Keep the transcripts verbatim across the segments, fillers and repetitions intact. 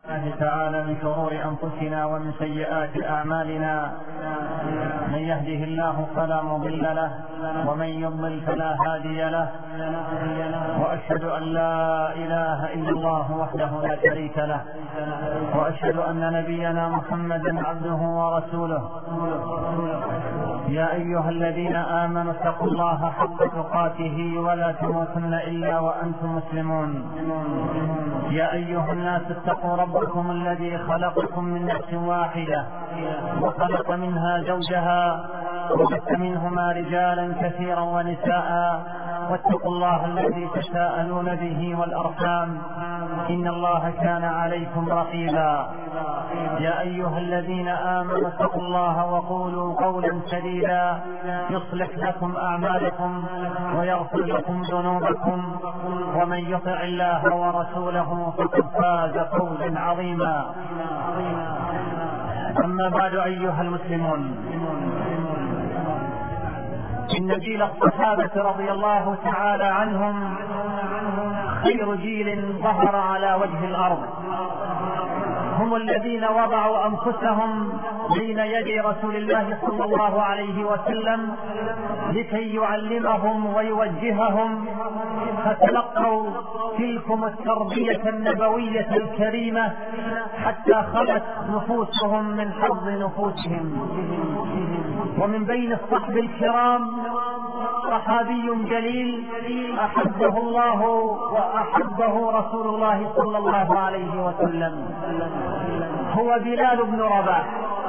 تعالى من شرور أنفسنا ومن سيئات أعمالنا، من يهده الله فلا مضل له ومن يضلل فلا هادي له، وأشهد أن لا إله إلا الله وحده لا شريك له، وأشهد أن نبينا محمدا عبده ورسوله. يا أيها الذين آمنوا اتقوا الله حق تقاته ولا تموتن إلا وأنتم مسلمون. يا أيها الناس اتقوا ربكم الذي خلقكم من نفس واحدة وخلق منها زوجها وبث منهما رجالا كثيرا ونساء، واتقوا الله الذي تساءلون به والأرحام إن الله كان عليكم رقيبا. يا أيها الذين آمنوا اتقوا الله وقولوا قولا سديدا يصلح لكم أعمالكم ويغفر لكم ذنوبكم، ومن يطع الله ورسوله فقد فاز فوزا عظيما. أما بعد أيها المسلمون، إن جيل الصحابة رضي الله تعالى عنهم خير جيل ظهر على وجه الأرض، هم الذين وضعوا أنفسهم بين يدي رسول الله صلى الله عليه وسلم لكي يعلمهم ويوجههم، فتلقوا تلكم التربية النبوية الكريمة حتى خلت نفوسهم من حظ نفوسهم. ومن بين الصحب الكرام صحابي جليل أحبه الله وأحبه رسول الله صلى الله عليه وسلم، هو بلال بن رباح،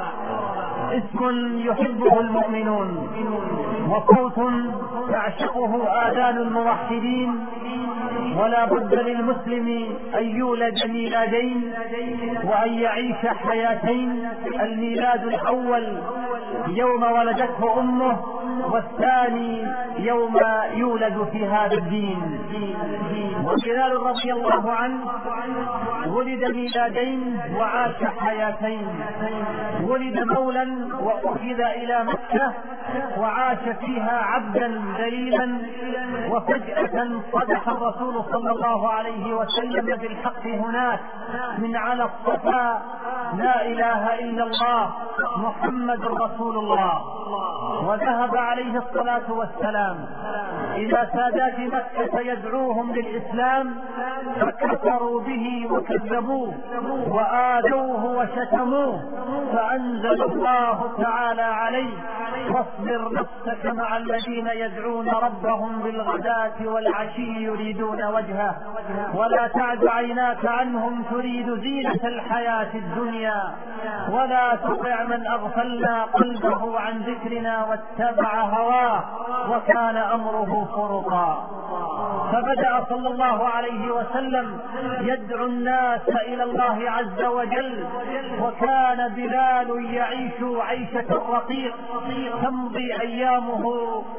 اسم يحبه المؤمنون وصوت تعشقه آذان الموحدين. ولا بد للمسلم أن يولد ميلادين وأن يعيش حياتين، الميلاد الأول يوم ولدته أمه، والثاني يوم يولد في هذا الدين. وبلال رضي الله عنه ولد ميلادين وعاش حياتين، ولد مولا وأخذ إلى مكة وعاش فيها عبدا ذليلا، وفجأة صدح الرسول صلى الله عليه وسلم بالحق هناك من على الصفا: لا إله إلا الله محمد رسول الله. وذهب عليه الصلاة والسلام إلى سادات مكة يدعوهم للإسلام، فكفروا به وكذبوه وآذوه وشتموه، فأنزل الله تعالى عليه: واصبر نفسك مع الذين يدعون ربهم بالغداة والعشي يريدون وجهه ولا تعد عيناك عنهم تريد زينة الحياة الدنيا ولا تطع من أغفلنا قلبه عن ذكرنا واتبع هواه وكان أمره فرطا. فبدأ صلى الله عليه وسلم يدعو الناس إلى الله عز وجل، وكان بلال يعيش عيشة الرقيق، تمضي أيامه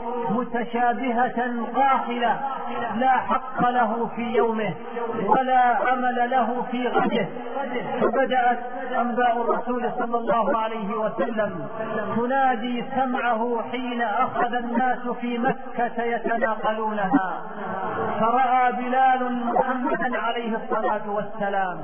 متشابهة قاحلة، لا حق له في يومه ولا أمل له في غده. فبدأت أنباء الرسول صلى الله عليه وسلم تنادي سمعه حين أخذ الناس في مكة يتناقلونها، فرأى بلال محمدا عليه الصلاة والسلام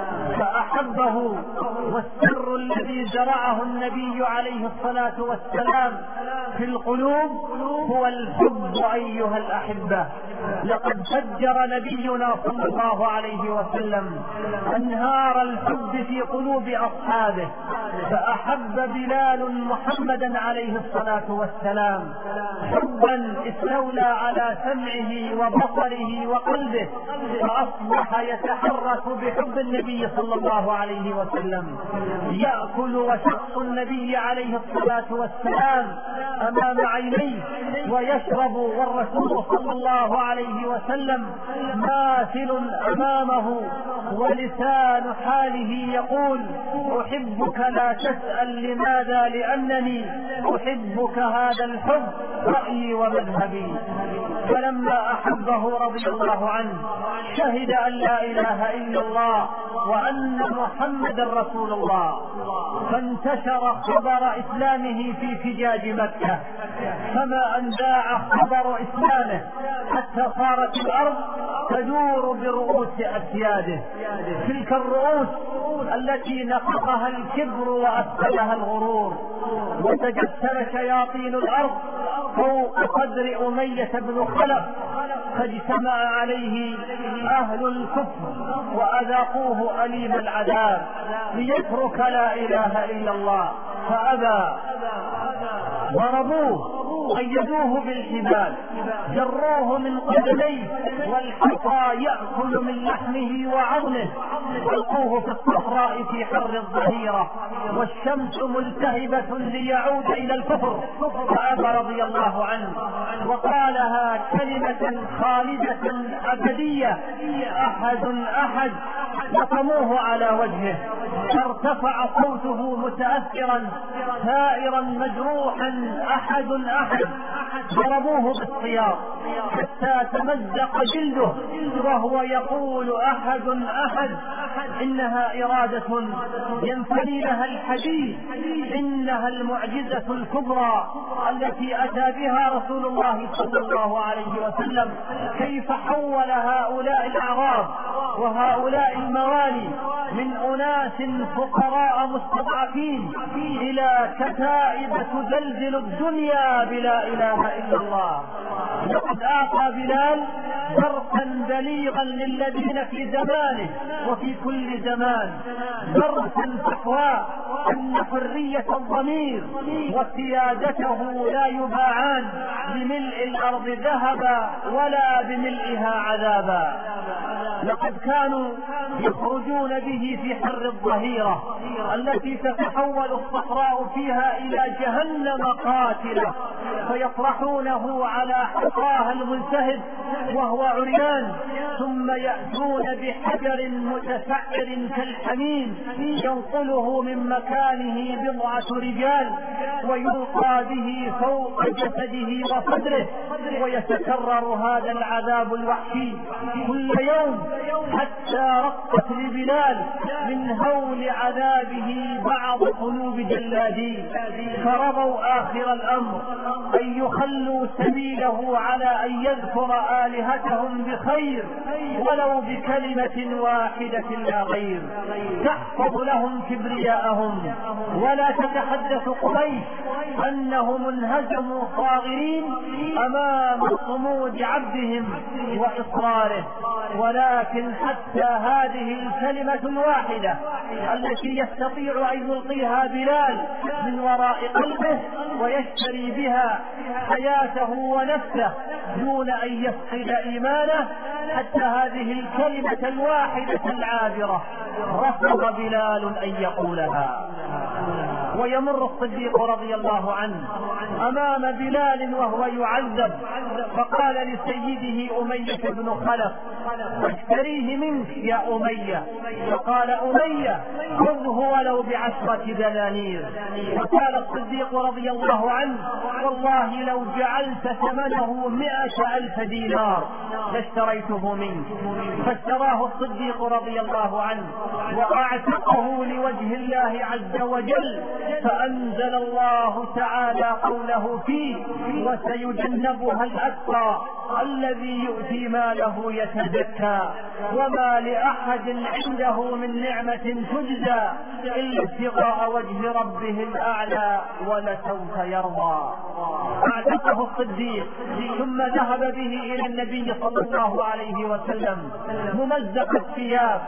فأحبه. والسر الذي زرعه النبي عليه الصلاة والسلام في القلوب هو الحب. أيها الأحبة، لقد فجر نبينا صلى الله عليه وسلم أنهار الحب في قلوب أصحابه، فأحب بلال محمدا عليه الصلاة والسلام حبا استولى على سمعه وبصره وقلبه، فأصبح يتحرك بحب النبي صلى الله عليه وسلم، يأكل وشق النبي عليه الصلاة والسلام أمام عينيه ويشرب، والرسول صلى الله عليه وسلم ماثل أمامه، ولسان حاله يقول: أحبك لا تسأل لماذا، لأنني أحبك هذا الحب رأيي ومذهبي. فلما أحبه رضي الله عنه شهد أن لا إله إلا الله وأن محمد رسول الله، فانتشر خبر إسلامه في فجاج مكة، فما أن ذاع خبر إسلامه حتى صارت الأرض تدور برؤوس أسياده. تلك الرؤوس التي نقضها الكبر وأسفلها الغرور، وتجسر شياطين الأرض فوق صدر أمية بن خلف، فاجتمع عليه أهل الكفر وأذاقوه أليم العذاب ليترك لا إله إلا الله فأبى. ضربوه، قيدوه بالحبال، جروه من قدميه، والحصى يأكل من لحمه وعظمه، ألقوه في الصحراء في حر الظهيرة والشمس ملتهبة ليعود إلى الكفر، فأبى رضي الله عنه وقالها كلمة خالدة أبدية: أحد أحد. لطموه على وجهه، ارتفع صوته متأثرا ثائرا مجروحا: أحد أحد. ضربوه بالسياط حتى تمزق جلده وهو يقول: أحد أحد. إنها إرادة ينفني لها الحديث، إنها المعجزة الكبرى التي أتى بها رسول الله صلى الله عليه وسلم. كيف حول هؤلاء الأعراب وهؤلاء الموالي من أناس فقراء مستضعفين إلى كتائب تزلزل الدنيا بلا إله إلا الله. لقد أعطى بلال درسا بليغا للذين في زمانه وفي كل زمان، درسا تقوى أن حرية الضمير وسيادته لا يباعان بملء الأرض ذهبا ولا بملئها عذابا. لقد كانوا يخرجون به في حر الظهيرة التي تتحول الصحراء فيها إلى جهنم قاتلة، فيطرحونه على حصاها الملتهب وهو عريان، ثم يأتون بحجر متسعر كالحميم ينقله من مكانه بضعة رجال ويلقى به فوق جسده وصدره، ويتكرر هذا العذاب الوحشي كل يوم حتى رقت لبلال من هول عذابه بعض قلوب جلاديه، فرضوا آخر الأمر أن يخلوا سبيله على أن يذكر آلهتهم بخير ولو بكلمة واحدة لا غير تحفظ لهم كبرياءهم. ولا تتحدث قريش أنهم انهزموا صاغرين أمام صمود عبدهم وإصراره، ولكن حتى هذه الكلمة الواحدة التي يستطيع أن يلقيها بلال من وراء قلبه ويشتري بها حياته ونفسه دون أن يفقد إيمانه، حتى هذه الكلمة الواحدة العابرة رفض بلال أن يقولها. ويمر الصديق رضي الله عنه أمام بلال وهو يعذب، فقال لسيده أمية بن خلف: اشتريه منك يا أمية. فقال: أمية خذه ولو بعشرة دنانير. فقال الصديق رضي الله عنه: والله لو جعلت ثمنه مئة ألف دينار لاشتريته منك. فاشتراه الصديق رضي الله عنه وأعتقه لوجه الله عز وجل، فأنزل الله تعالى قوله فيه: وسيجنبها الأتقى الذي يؤتي ماله يتزكى وما لأحد عنده من نعمة تجزى إلا ابتغاء وجه ربه الأعلى ولسوف يرضى. اعتقه الصديق ثم ذهب به إلى النبي صلى الله عليه وسلم ممزق الثياب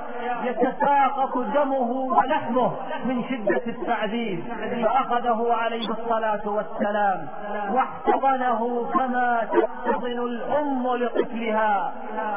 يتساقط دمه ولحمه من شدة التعذيب، فأخذه عليه الصلاة والسلام واحتضنه كما تحتضن الأم لطفلها.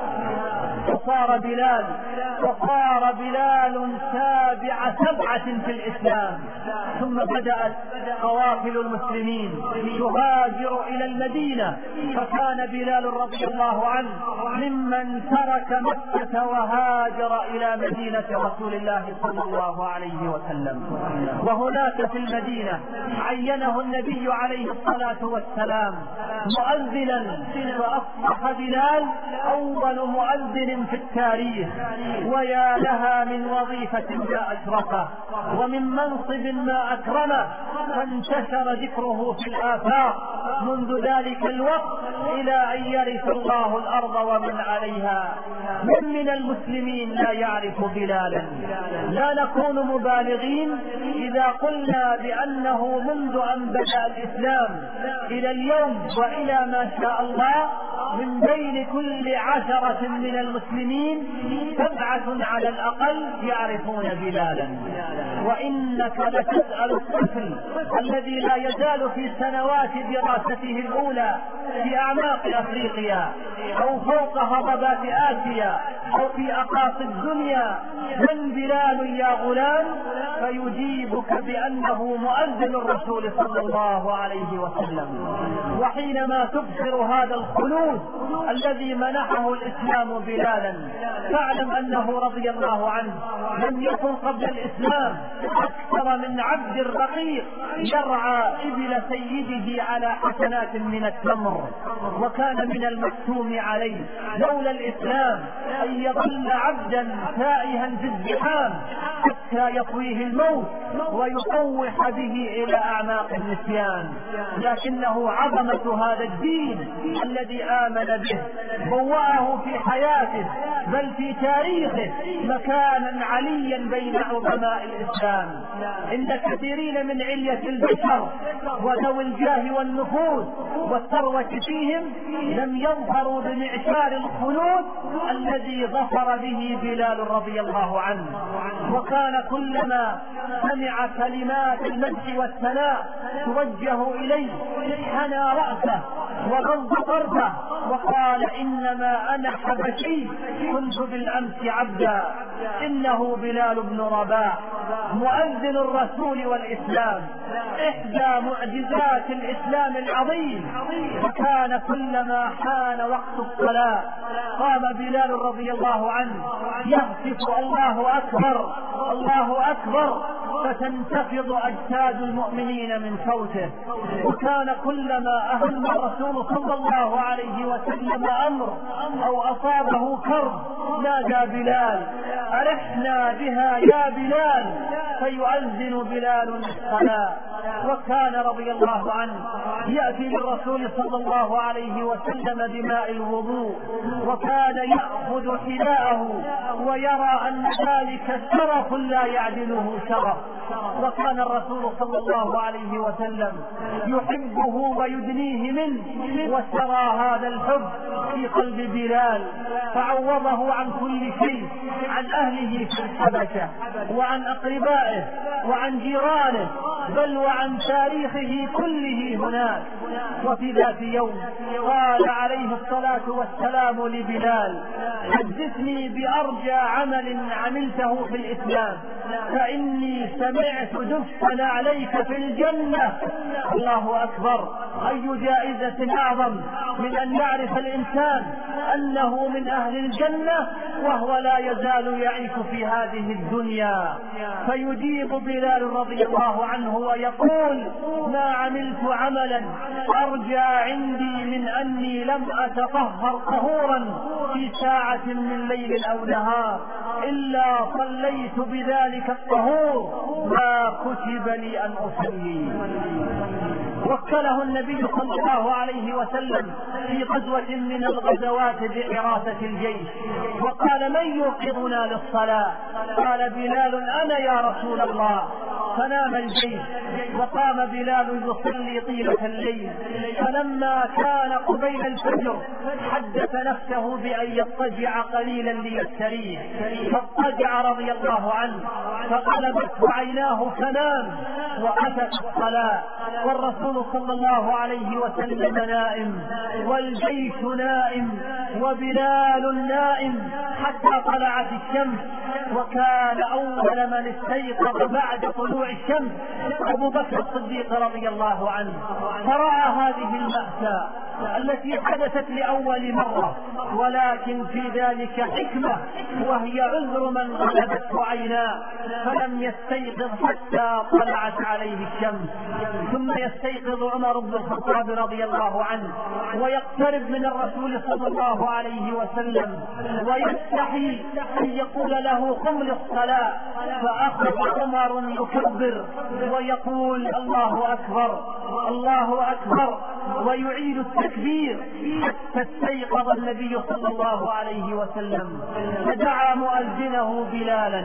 وصار بلال وصار بلال سابع سبعة في الإسلام. ثم بدأت قوافل المسلمين تهاجر إلى المدينة، فكان بلال رضي الله عنه ممن ترك مكة وهاجر إلى مدينة رسول الله صلى الله عليه وسلم. وهناك في المدينة عينه النبي عليه الصلاة والسلام مؤذنا، فأصبح بلال أول مؤذن فن في التاريخ، ويا لها من وظيفة ما أشرفه ومن منصب ما أكرمه، فانتشر ذكره في الآفاق منذ ذلك الوقت إلى أن يرث الله الأرض ومن عليها. من من المسلمين لا يعرف بلالا؟ لا نكون مبالغين إذا قلنا بأنه منذ أن بدأ الإسلام إلى اليوم وإلى ما شاء الله من بين كل عشرة من المسلمين سبعة على الأقل يعرفون بلالا. وإنك لتسأل الطفل الذي لا يزال في سنوات دراسته الأولى في أعماق أفريقيا أو فوق هضبات آسيا أو في أقاصي الدنيا من بلال يا غلام، فيجيبك بأنه مؤذن الرسول صلى الله عليه وسلم. وحينما تبصر هذا الخلود الذي منحه الإسلام بلالا فاعلم أنه رضي الله عنه لم يكن قبل الإسلام أكثر من عبد رقيق يرعى إبل سيده على حسنات من التمر، وكان من المكتوم عليه لولا الإسلام أن يظل عبدا تائها في الزحام حتى يطويه الموت ويطوح به إلى أعماق النسيان. لكنه عظمة هذا الدين الذي آمن به بوأه في حياته بل في تاريخه مكانا عليا بين عظماء الإسلام. إن كثيرين من علية البشر وذوي الجاه والنفوذ والثروة فيهم لم يظهروا بمعشار الخلود الذي ظفر به بلال رضي الله عنه. وكان كلما سمع كلمات المدح والثناء توجه إليه حنى رأسه وغض طرفه وقال إنما أنا حبشي كنت بالأمس عبدا. إنه بلال بن رباح مؤذن الرسول والإسلام، إحدى معجزات الإسلام العظيم. وكان كلما حان وقت الصلاة قام بلال رضي الله عنه يهتف الله أكبر الله أكبر فتنتفض أجساد المؤمنين من صوته. وكان كلما أهم الرسول صلى الله عليه وسلم أمر أو أصابه كرب نادى بلال أرحنا بها يا بلال، فيؤذن بلال الصلاة. وكان رضي الله عنه يأتي للرسول صلى الله عليه وسلم بماء الوضوء وكان يأخذ حذاءه ويرى أن ذلك شرف لا يعدله شرف. وكان الرسول صلى الله عليه وسلم يحبه ويدنيه منه، وسرى هذا الحب في قلب بلال فعوضه عن كل شيء، عن أهله في الحبشة وعن أقربائه وعن جيرانه بل وعن تاريخه كله هناك. وفي ذات يوم قال عليه الصلاة والسلام لبلال حدثني بأرجى عمل عملته في الإسلام فإني سمعت دفا عليك في الجنة. الله أكبر، أي جائزة أعظم من أن يعرف الإنسان أنه من أهل الجنة وهو لا يزال يعيش في هذه الدنيا. فيجيب بلال رضي الله عنه ويقول ما عملت عملا أرجى عندي من أني لم أتطهر طهورا في ساعة من ليل أو نهار إلا صليت بذلك الطهور ما كتب لي أن أصلي. وكله النبي صلى الله عليه وسلم في غزوة من الغزوات بحراسة الجيش وقال من يوقظنا للصلاة؟ قال بلال أنا يا رسول الله. فنام الجيش وقام بلال يصلي طيلة الليل، فلما كان قبيل الفجر حدث نفسه بأن يضطجع قليلا ليستريح، فاضطجع رضي الله عنه فقلبته عيناه فنام وأتت الصلاة والرسول صلى الله عليه وسلم نائم والجيش نائم وبلال نائم حتى طلعت الشمس. وكان أول من استيقظ بعد طلوع الشمس أبو بكر الصديق رضي الله عنه، فرأى هذه المأساة التي حدثت لأول مرة، ولكن في ذلك حكمة، وهي عذر من غلبته عيناه فلم يستيقظ حتى طلعت عليه الشمس. ثم يستيقظ عمر بن الخطاب رضي الله عنه ويقترب من الرسول صلى الله عليه وسلم ويستحي أن يقول له قم للصلاة، فأخذ عمر يكبر ويقول الله أكبر الله أكبر ويعيد التكبير حتى استيقظ النبي صلى الله عليه وسلم، فدعا مؤذنه بلالا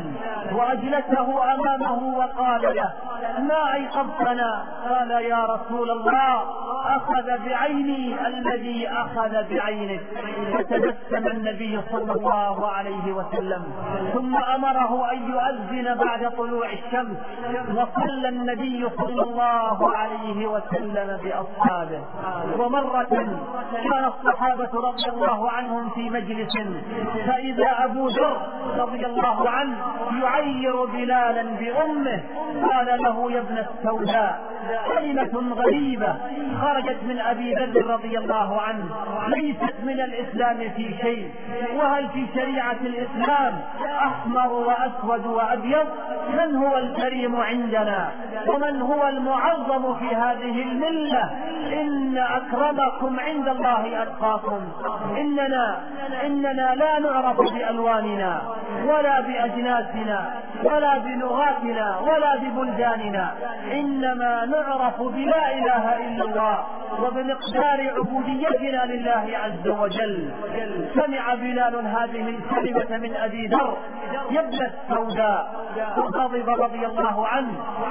وأجلسه أمامه وقال له ما أيقظتنا؟ قال يا رسول الله أخذ بعيني الذي أخذ بعينك. فتبسم النبي صلى الله عليه وسلم ثم أمره أن يؤذن بعد طلوع الشمس، وصلى النبي صلى الله عليه وسلم بأصحابه. ومرة كان الصحابة رضي الله عنهم في مجلس، فإذا أبو ذر رضي الله عنه يعير بلالا بأمه، قال له يا ابن السوداء كلمة غريبة خرجت من أبي ذر رضي الله عنه ليست من الإسلام في شيء، وهل في شريعة الإسلام أحمر وأسود وأبيض؟ من هو الكريم عندنا ومن هو المعظم في هذه الملة؟ إن أكرمكم عند الله أتقاكم. إننا, إننا لا نعرف بألواننا ولا بأجناسنا ولا بلغاتنا ولا ببلداننا، إنما نعرف بلا إله إلا الله وبمقدار عبوديتنا لله عز وجل. سمع بلال هذه الكلمة من أبي ذر يا ابن السوداء، فغضب رضي الله عنه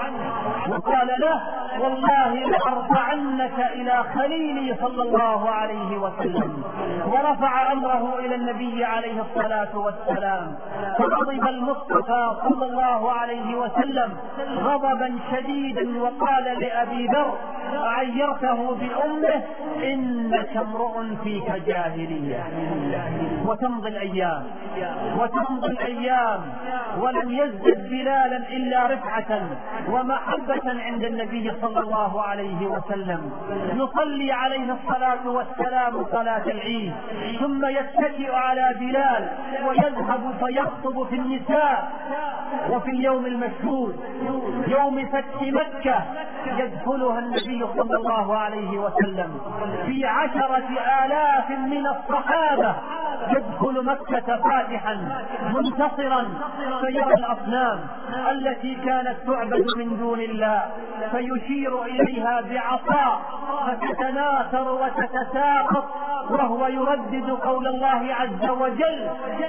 وقال له والله لأرفعنك إلى خليلي صلى الله عليه وسلم، ورفع أمره إلى النبي عليه الصلاة والسلام. فغضب المصطفى صلى الله عليه وسلم غضبا شديدا وقال لأبي ذر عيرته بأمه إنك امرؤ فيك جاهلية. وتمضي الأيام وتمضي الأيام ولم يزدد بلالا إلا رفعة ومحبة عند النبي صلى الله عليه وسلم. يصلي عليه الصلاة والسلام صلاة العيد، ثم يتكئ على بلال ويذهب فيخطب في النساء. وفي اليوم المشهود يوم فتح مكة يدخلها النبي صلى الله عليه وسلم في عشرة آلاف من الصحابة، يدخل مكة فاتحا منتصرا فيرى الأصنام التي كانت تعبد من دون الله فيشير إليها بعصا فتتناثر وتتساقط، وهو يردد قول الله عز وجل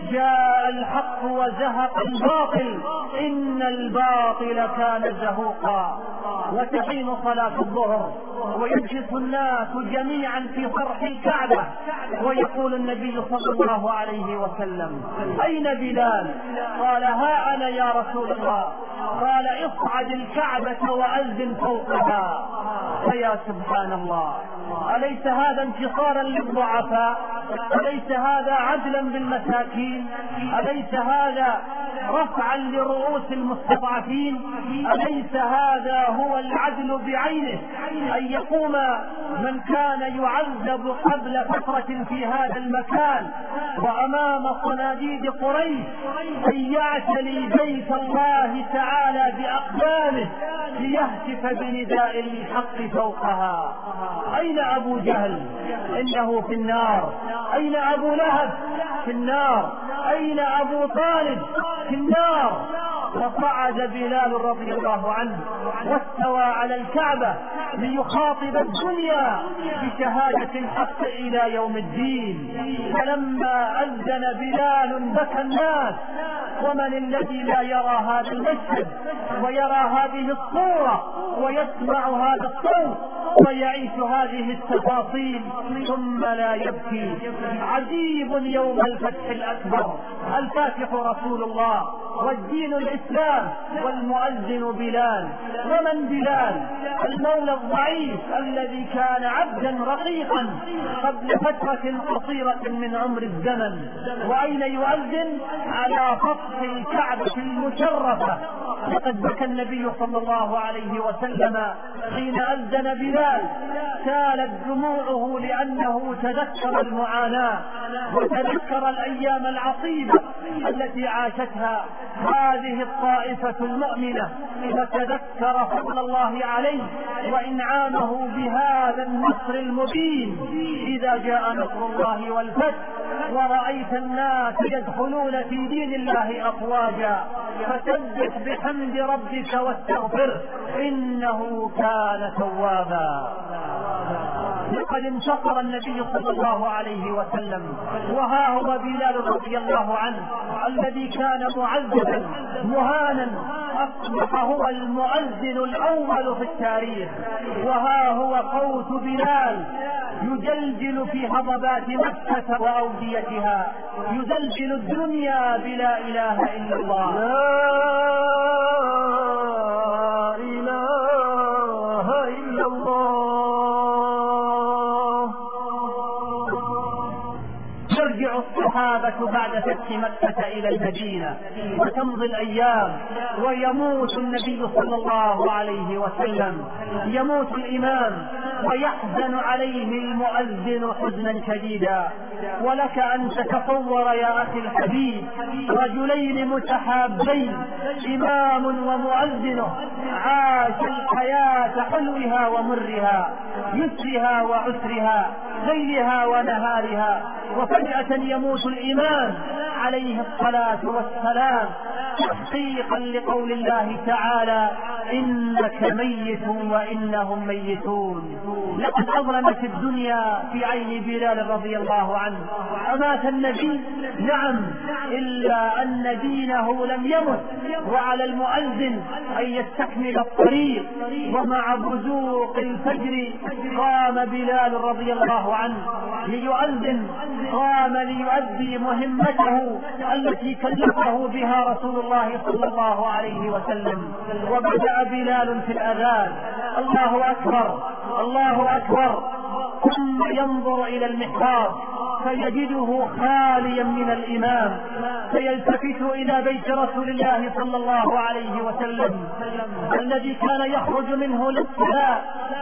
جاء الحق وزهق الباطل إن الباطل كان زهوقا. وتحين صلاة الظهر ويجلس الناس جميعا في صرح الكعبة، ويقول النبي صلى الله عليه وسلم أين بلال؟ قال ها أنا يا رسول الله. قال اصعد الكعبة وأذن فوقها. فيا سبحان الله، أليس هذا انتصارا للضعفاء؟ أليس هذا عدلا بالمساكين؟ أليس هذا رفعا لرؤوس المستضعفين؟ أليس هذا هو العدل بعينه؟ أن يقوم من كان يعذب قبل فترة في هذا المكان وأمام صناديد قريش أن يعتلي بيت الله تعالى بأقدامه ليهتف بنداء الحق فوقها. أين أبو جهل؟ إنه في النار. أين أبو لهب؟ في النار. أين أبو طالب؟ في النار. فصعد بلال رضي الله عنه واستوى على الكعبة ليخاطب الدنيا بشهادة الحق إلى يوم الدين. فلما أذن بلال بكى الناس، ومن الذي لا يرى هذا المشهد ويرى هذه الصورة ويسمع هذا الصوت ويعيش هذه التفاصيل ثم لا يبكي؟ عجيب يوم الفتح الأكبر، الفاتح رسول الله والدين الإسلام والمؤذن بلال. ومن بلال؟ المولى الضعيف الذي كان عبدا رقيقا قبل فترة قصيرة من عمر الزمن. وأين يؤذن؟ على سطح الكعبة المشرفة لقد بكى النبي صلى الله عليه وسلم حين أذن بلال، سالت دموعه لأنه تذكر المعاناة وتذكر الأيام العصيبة التي عاشتها هذه الطائفة المؤمنة، فتذكر فضل الله عليه وإنعامه بهذا النصر المبين إذا جاء نصر الله والفتح ورأيت الناس يدخلون في دين الله أفواجا، فسبح بحمد ربك واستغفره إنه كان توابا. لقد انتصر النبي صلى الله عليه وسلم، وها هو بلال رضي الله عنه الذي كان معذبا مهانا أصبح هو المؤذن الأول في التاريخ، وها هو قوت بلال يجلجل في هضبات مكة وأوديتها، يزلزل الدنيا بلا إله إلا الله. لا إله إلا الله. يرجع الصحابة بعد فتح مكة إلى المدينة وتمضي الأيام ويموت النبي صلى الله عليه وسلم، يموت الإمام ويحزن عليه المؤذن حزنا شديدا. ولك أن تتصور يا أخي الحبيب رجلين متحابين، إمام ومؤذنه، عاش الحياة حلوها ومرها، يسرها وعسرها، ليلها ونهارها، وفجأة يموت الإمام عليه الصلاة والسلام تحقيقا لقول الله تعالى إنك ميت وإنهم ميتون. لقد أظلمت الدنيا في عين بلال رضي الله عنه، أمات النبي نعم، إلا أن دينه لم يمت، وعلى المؤذن أن يستكمل الطريق. ومع بزوق الفجر قام بلال رضي الله عنه ليؤذن، قام ليؤدي مهمته التي كلفه بها رسول الله صلى الله عليه وسلم. وبدأ بلال في الأذان: الله أكبر الله أكبر، ثم ينظر إلى المحراب فيجده خاليا من الإمام، فيلتفت إلى بيت رسول الله صلى الله عليه وسلم الذي كان يخرج منه للصلاة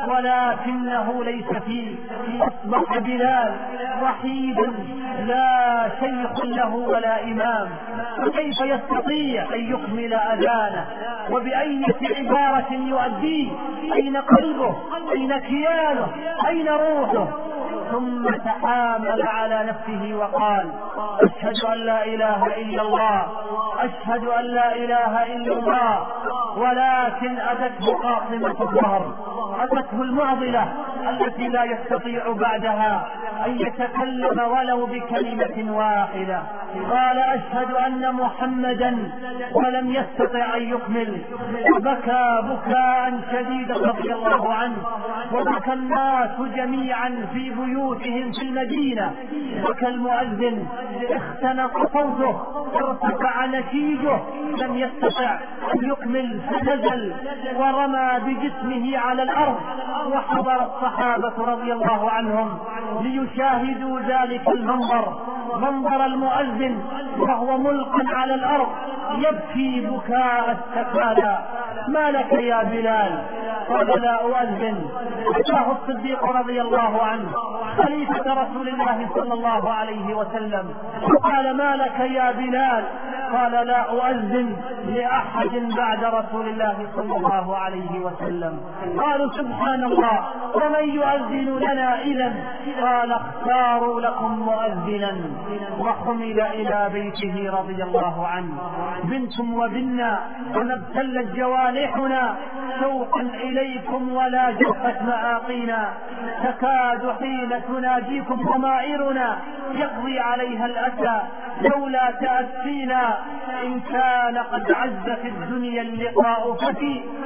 ولكنه ليس فيه. أصبح بلال وحيدا لا شيخ له ولا إمام، فكيف يستطيع أن يكمل أذانه وبأية عبارة يؤديه؟ أين قلبه؟ أين كيانه؟ أين روحه؟ ثم تحامل على نفسه وقال: أشهد أن لا إله إلا الله، أشهد أن لا إله إلا الله. ولكن أتته قاصمة الظهر، أتته المعضلة التي لا يستطيع بعدها أن يتكلم ولو بكلمة واحدة. قال: أشهد أن محمدا، ولم يستطع أن يكمل، وبكى بكاء شديدا رضي الله عنه، وبكى الناس جميعا في بيوتهم في المدينة، بكى المؤذن، اختنق صوته، ارتفع نسيجه، لم يستطع أن يكمل فنزل ورمى بجسمه على الأرض. وحضر الصحابة رضي الله عنهم ليشاهدوا ذلك المنظر، منظر المؤذن وهو ملقى على الأرض يبكي بكاء السكالى. ما لك يا بلال؟ قال: لا أؤذن. أتاه الصديق رضي الله عنه خليفة رسول الله صلى الله عليه وسلم، قال: ما لك يا بلال؟ قال: لا أؤذن لأحد بعد رسول الله صلى الله عليه وسلم. قالوا: سبحان الله، ومن يؤذن لنا إذن؟ قال: اختاروا لكم مؤذنا. وحمل إلى بيته رضي الله عنه. بنتم وبنا وما ابتلت جوانحنا شوقا إليكم ولا جفت مآقينا، تكاد حين تناجيكم ضمائرنا يقضي عليها الأسى لولا تأسينا. إن كان قد عز في الدنيا اللقاء ففي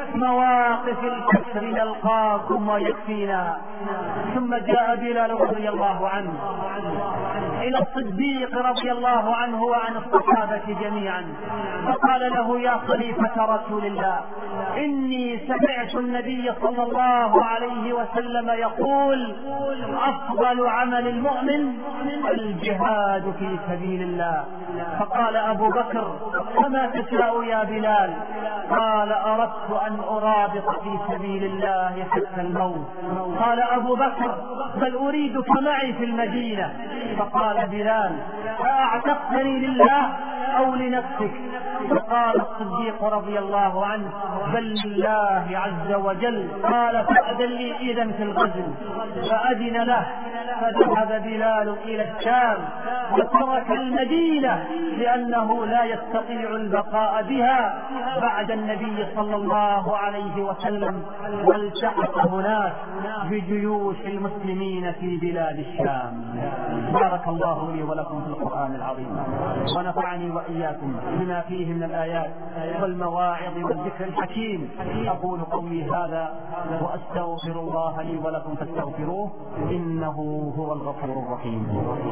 مواقف الكسر نلقاكم ويكفينا. ثم جاء بلال رضي الله عنه إلى الصديق رضي الله عنه وعن الصحابة جميعا فقال له: يا خليفة رسول الله، إني سمعت النبي صلى الله عليه وسلم يقول: أفضل عمل المؤمن الجهاد في سبيل الله. فقال أبو بكر: فما تشاء يا بلال؟ قال: أردت أن أرابط في سبيل الله حتى الموت. قال أبو بكر: بل أريدك معي في المدينة. فقال بلال: أأعتقتني لله أو لنفسك؟ فقال الصديق رضي الله عنه: بل لله عز وجل. قال: فأذن لي إذن في الغزو. فأذن له، فذهب بلال إلى الشام وترك المدينة لأنه لا يستطيع البقاء بها بعد النبي صلى الله عليه وسلم، والتحق هناك بجيوش المسلمين في بلاد الشام. بارك الله لي ولكم في القرآن العظيم، ونفعني وإياكم بما فيه من الآيات والمواعظ والذكر الحكيم. أقول قولي هذا وأستغفر الله لي ولكم فاستغفروه إنه هو الغفور الرحيم.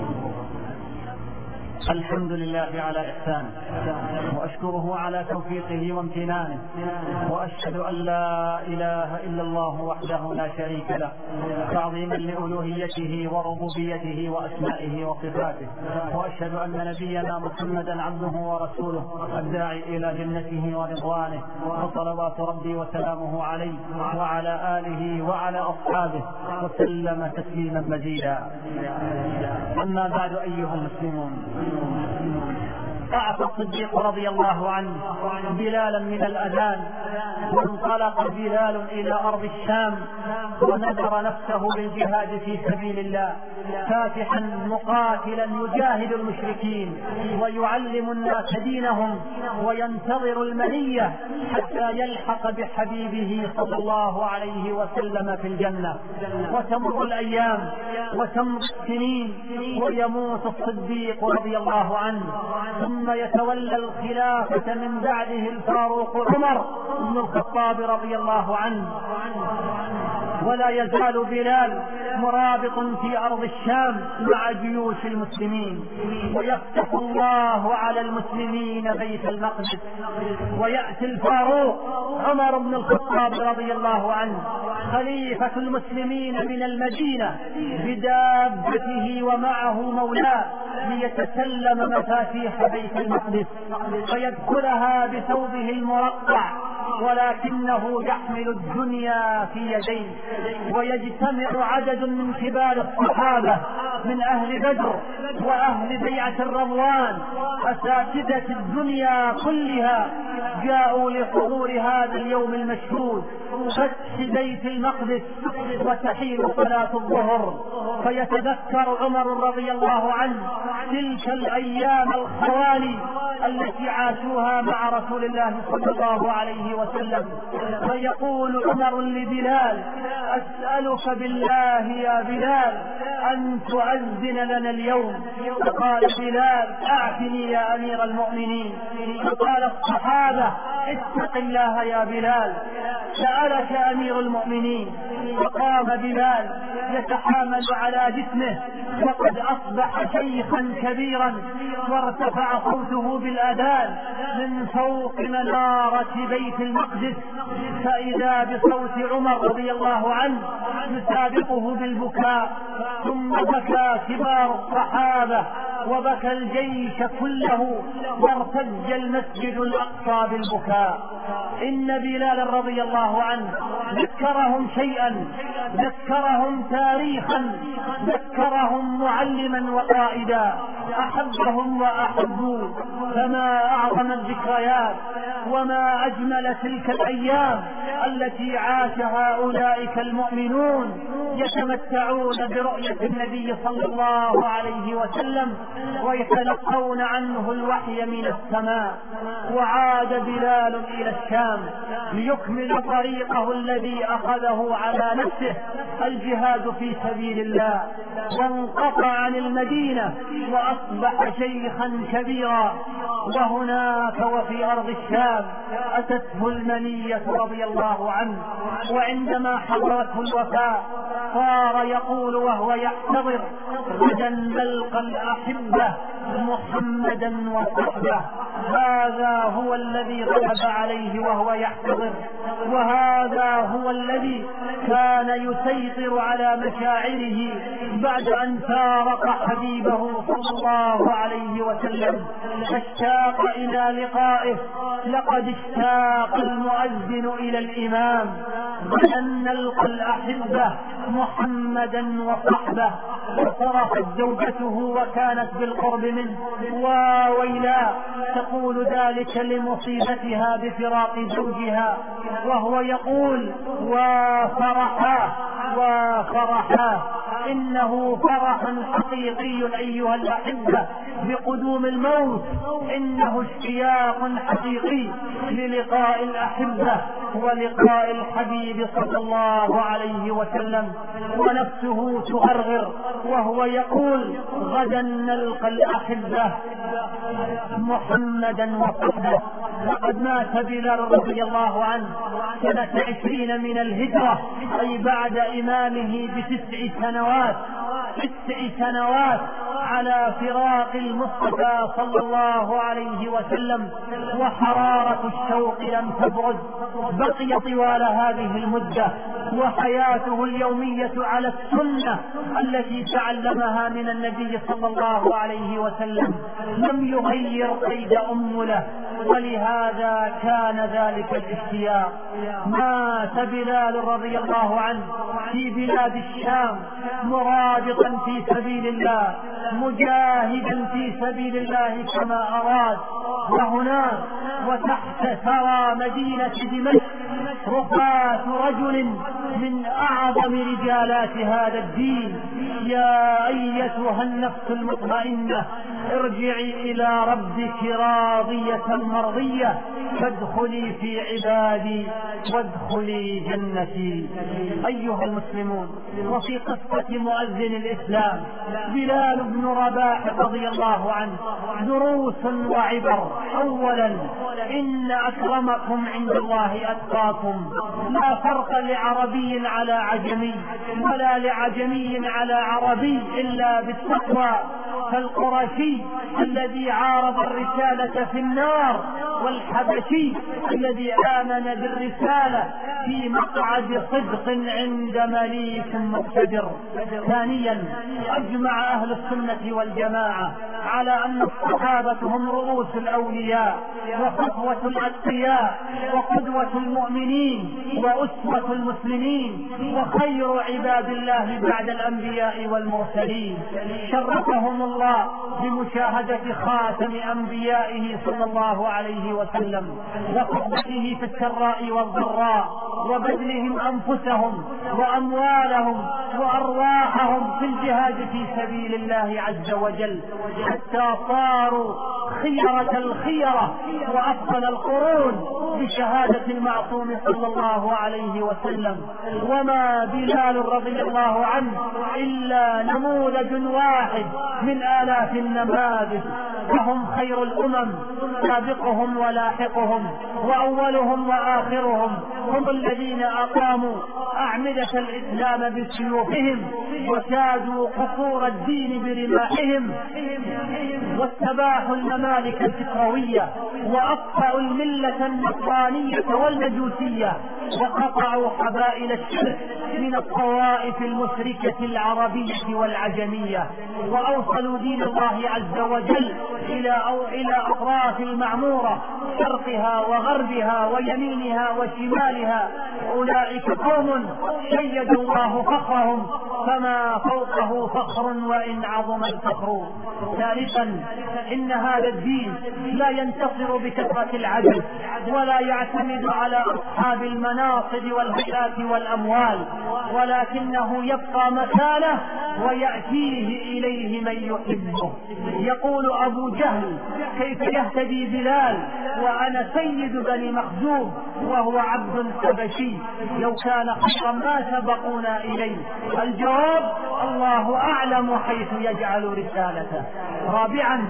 الحمد لله على إحسانه، وأشكره على توفيقه وامتنانه، وأشهد أن لا إله إلا الله وحده لا شريك له، تعظيما لألوهيته وربوبيته وأسمائه وصفاته. وأشهد أن نبينا محمدا عبده ورسوله الداعي إلى جنته ورضوانه، وصلوات ربي وسلامه عليه وعلى آله وعلى أصحابه وسلم تسليما مزيدا. أما بعد أيها المسلمون، أعطى الصديق رضي الله عنه بلالا من الأذان، وانطلق بلال إلى أرض الشام ونذر نفسه بالجهاد في سبيل الله، فاتحا مقاتلا يجاهد المشركين ويعلم الناس دينهم وينتظر المنية حتى يلحق بحبيبه صلى الله عليه وسلم في الجنة. وتمر الأيام وتمر السنين ويموت الصديق رضي الله عنه، ثم يتولى الخلافة من بعده الفاروق عمر بن الخطاب رضي الله عنه. ولا يزال بلال مرابط في أرض الشام مع جيوش المسلمين، ويفتح الله على المسلمين بيت المقدس، ويأتي الفاروق عمر بن الخطاب رضي الله عنه خليفة المسلمين من المدينة بدابته ومعه مولاه ليتسلم مفاتيح بيت المقدس فيدخلها بثوبه المرقع، ولكنه يحمل الدنيا في يديه. ويجتمع عدد من كبار الصحابة من أهل بدر وأهل بيعة الرضوان أساتذة الدنيا كلها، جاءوا لحضور هذا اليوم المشهود فتح بيت المقدس وتحين صلاة الظهر. فيتذكر عمر رضي الله عنه تلك الأيام الخوالي التي عاشوها مع رسول الله صلى الله عليه وسلم، فيقول عمر لبلال: أسألك بالله يا بلال أن تؤذن لنا اليوم. فقال بلال: أعتني يا أمير المؤمنين. فقال الصحابة: اتق الله يا بلال، سألك أمير المؤمنين. فقام بلال يتحامل على جسمه وقد أصبح شيخا كبيرا، وارتفع صوته بالأذان من فوق منارة بيت المقدس، فإذا بصوت عمر رضي الله عنه يسابقه بالبكاء. ثم بكى كبار الصحابة وبكى الجيش كله، وارتج المسجد الأقصى بالبكاء. إن بلال رضي الله عنه ذكرهم شيئا، ذكرهم تاريخا، ذكرهم معلما وقائدا، أحبهم وأحبوه. فما أعظم الذكريات وما أجمل تلك الأيام التي عاشها أولئك المؤمنون يتمتعون برؤية النبي صلى الله عليه وسلم ويتلقون عنه الوحي من السماء. وعاد بلال إلى الشام ليكمل طريقه الذي أخذه على نفسه، الجهاد في سبيل الله، وانقطع عن المدينة وأصبح شيخا كبيرا. وهناك وفي أرض الشام أتته المنية رضي الله الله عنه، وعندما حضرته الوفاة صار يقول وهو يحتضر: غدا نلقى الأحبة محمدا وصحبه. هذا هو الذي غلب عليه وهو يحتضر، وهذا هو الذي كان يسيطر على مشاعره بعد أن فارق حبيبه صلى الله عليه وسلم، فاشتاق إلى لقائه. لقد اشتاق المؤذن إلى الإمام: غدا نلقى الأحبة محمدا وصحبه. وصرخت زوجته وكانت بالقرب منه: وويلا، تقول ذلك لمصيبتها بفراق زوجها، وهو يقول: وفرحا وفرحا. إنه فرح حقيقي أيها الأحبة بقدوم الموت، إنه اشتياق حقيقي للقاء الأحبة ولقاء الحبيب صلى الله عليه وسلم، ونفسه تغرغر وهو يقول: غدا نلقى الأحبة محمدا وصحبه. لقد مات بلال رضي الله عنه سنة عشرين من الهجرة، أي بعد إمامه بتسع سنوات تسع سنوات على فراق المصطفى صلى الله عليه وسلم، وحرارة الشوق لم تبرد. بقي طوال هذه المدة وحياته اليومية على السنة التي تعلمها من النبي صلى الله عليه وسلم، لم يغير قيد أمله، ولهذا كان ذلك الاشتياق. مات بلال رضي الله عنه في بلاد الشام مرابطا في سبيل الله، مجاهدا في سبيل الله كما أراد. وهناك وتحت ثرى مدينة دمشق رفاة رجل من أعظم رجالات هذا الدين: يا أيتها النفس المطمئنة، ارجعي إلى ربك راضية مرضية، فادخلي في عبادي وادخلي جنتي. أيها المسلمون، وفي قصة مؤذن الإسلام بلال بن رباح رضي الله عنه دروس وعبر. أولا، إن أكرمكم عند الله أتقاكم. لا فرق لعربي على عجمي ولا لعجمي على عربي إلا بالتقوى. فالقرشي الذي عارض الرسالة في النار، والحبشي الذي آمن بالرسالة في مقعد صدق عند مليك مقتدر. ثانيا، أجمع أهل السنة والجماعة على أن الصحابة هم رؤوس الأولياء وصفوة الأتقياء وقدوة المؤمنين وأسوة المسلمين وخير عباد الله بعد الأنبياء والمرسلين. شرفهم الله بمشاهدة خاتم أنبيائه صلى الله عليه وسلم وصحبته في السراء والضراء، وبذلهم أنفسهم وأموالهم وأرواحهم في الجهاد في سبيل الله عز وجل، حتى صاروا خيرة الخيرة وأفضل القرون بشهادة المعصوم صلى الله عليه وسلم. وما بلال رضي الله عنه إلا نموذج واحد من آلاف النماذج، وهم خير الأمم، سابقهم ولاحقهم وأولهم وآخرهم. هم الذين أقاموا أعمدة الإسلام بسيوفهم وشادوا قصور الدين برماحهم، واستباحوا الممالك الفكروية وأطفأوا الملة النصرانية والمجوسية، وقطعوا حبائل الشرك من الطوائف المشركة العربية والعجمية، وأوصلوا دين الله عز وجل إلى أو إلى أطراف المعمورة، شرقها وغربها ويمينها وشمالها. أولئك قوم شيد الله فخرهم، فما فوقه فخر وإن عظم الفخر. ثالثا، إن هذا الدين لا ينتصر بكثرة العدد ولا يعتمد على أصحاب المناصب والهيئات والأموال، ولكنه يبقى مكانه ويأتيه إليه من يحبه. يقول أبو جهل: كيف يهتدي بلال وأنا سيد بني مخزوم وهو عبد حبشي؟ لو كان خيرا ما سبقونا إليه. الجواب: الله أعلم حيث يجعل رسالته. رابعا،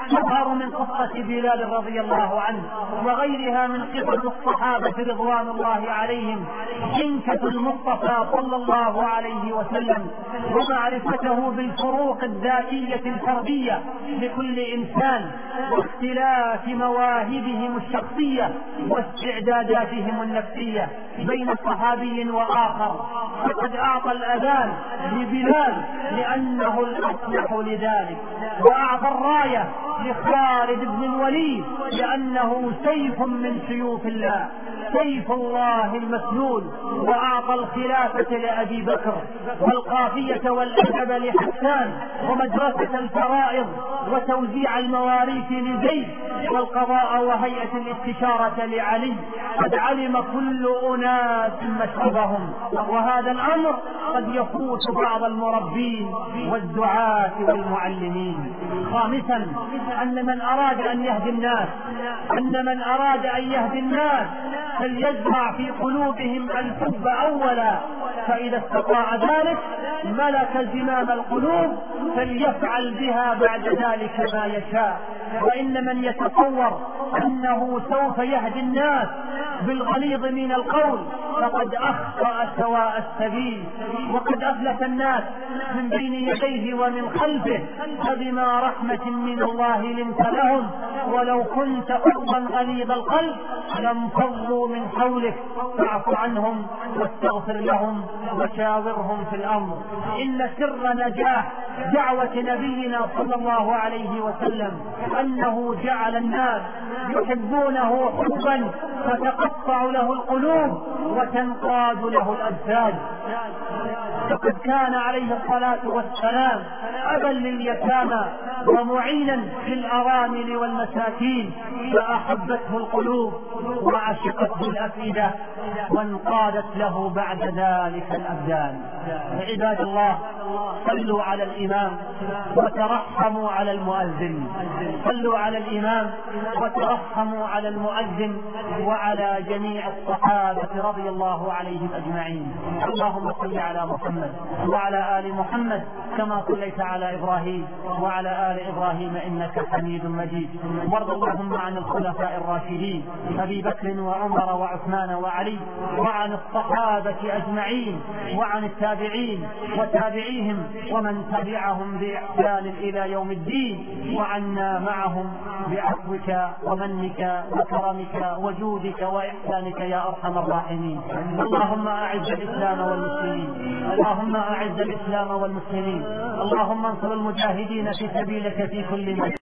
تظهر من قصة بلال رضي الله عنه وغيرها من قصص الصحابة رضوان الله عليهم حنكة المصطفى صلى الله عليه وسلم ومعرفته بالفروق الذاتية الفردية لكل إنسان واختلاف مواهبهم الشخصية واستعداداتهم النفسية بين صحابي وآخر. فقد أعطى الأذان لبلال لأنه الأصلح لذلك، وأعطى الراية لخالد بن الوليد لأنه سيف من سيوف الله، سيف الله المسلول، وأعطى الخلافة لأبي بكر والقافية والأدب لحسان ومدرسة الفرائض وتوزيع المواريث لزيد والقضاء وهيئة الاستشارة لعلي. قد علم كل أناس مشربهم، وهذا الأمر قد يفوت بعض المربين والدعاة والمعلمين. خامسا أن من أراد أن يهدي الناس أن من أراد أن يهدي الناس فليزرع في قلوبهم الحب أولا، فإذا استطاع ذلك ملك زمام القلوب فليفعل بها بعد ذلك ما يشاء. وإن من يتصور أنه سوف يهدي الناس بالغليظ من القول فقد أخطأ سواء السبيل، وقد أفلت الناس من بين يديه ومن خلفه، فبما رحمة من الله لنت لهم ولو كنت فظا غليظ القلب لانفضوا من حولك فاعف عنهم واستغفر لهم وشاورهم في الأمر. إن سر نجاح دعوة نبينا صلى الله عليه وسلم أنه جعل الناس يحبونه حبا فتقطع له القلوب وتنقاد له الأجساد. فقد كان عليه الصلاة والسلام أبا لليتامى ومعينا في الأرامل والمساكين، فأحبته القلوب وعشقته الأفئدة وانقادت له بعد ذلك الأبدان. عباد الله، صلوا على الإمام وترحموا على المؤذن، صلوا على الإمام وترحموا على المؤذن وعلى جميع الصحابة رضي الله عليهم أجمعين. اللهم صل على محمد وعلى آل محمد كما صليت على إبراهيم وعلى آل إبراهيم إنك حميد مجيد. وارض اللهم عن الخلفاء الراشدين أبي بكر وعمر وعثمان وعلي، وعن الصحابة أجمعين، وعن التابعين وتابعيهم ومن تبعهم بإحسان إلى يوم الدين، وعنا معهم بعفوك ومنك وكرمك وجودك وإحسانك يا أرحم الراحمين. اللهم أعز الإسلام والمسلمين، اللهم أعز الإسلام والمسلمين، اللهم انصر المجاهدين في سبيلك في كل مكان.